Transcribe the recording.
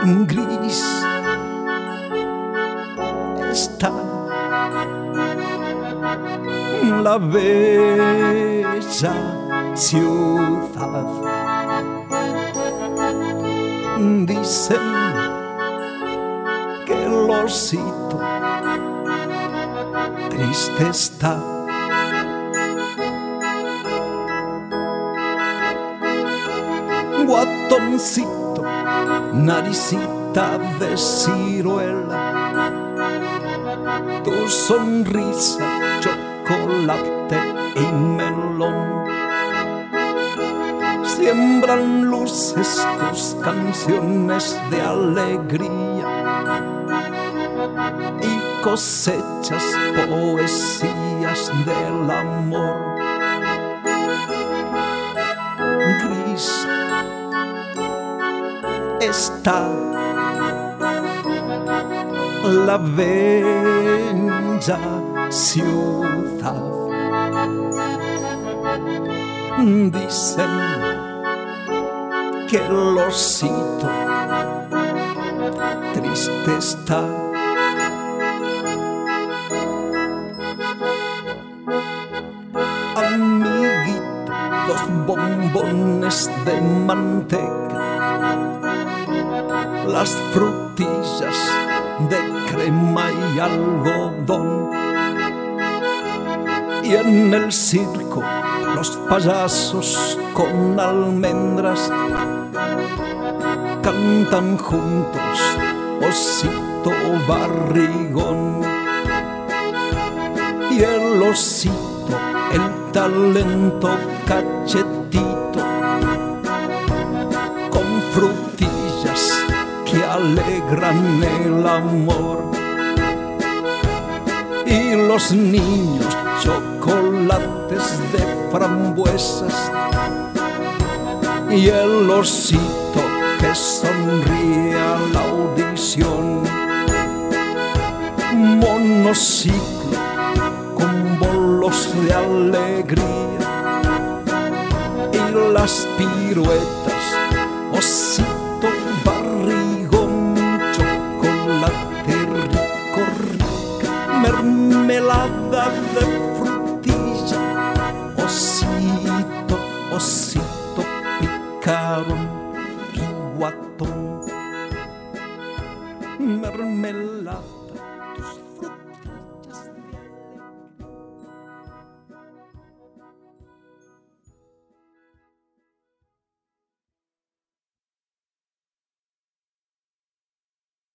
Gris está la bella ciudad. Dicen que el osito triste está. Guatoncito, naricita de ciruela, tu sonrisa, chocolate y melón, siembran luces tus canciones de alegría y cosechas poesías del amor. Gris está la bella ciudad. Dicen que el osito triste está. Amiguito, los bombones de manteca, las frutillas de crema y algodón, y en el circo los payasos con almendras cantan juntos osito barrigón. Y el osito, el talento cachetito, con frutillas que alegran el amor. Y los niños, chocolates de frambuesas, y el osito que sonríe a la audición. Monociclo con bolos de alegría y las piruetas, osito barrigón, chocolate rico, rica, mermelada de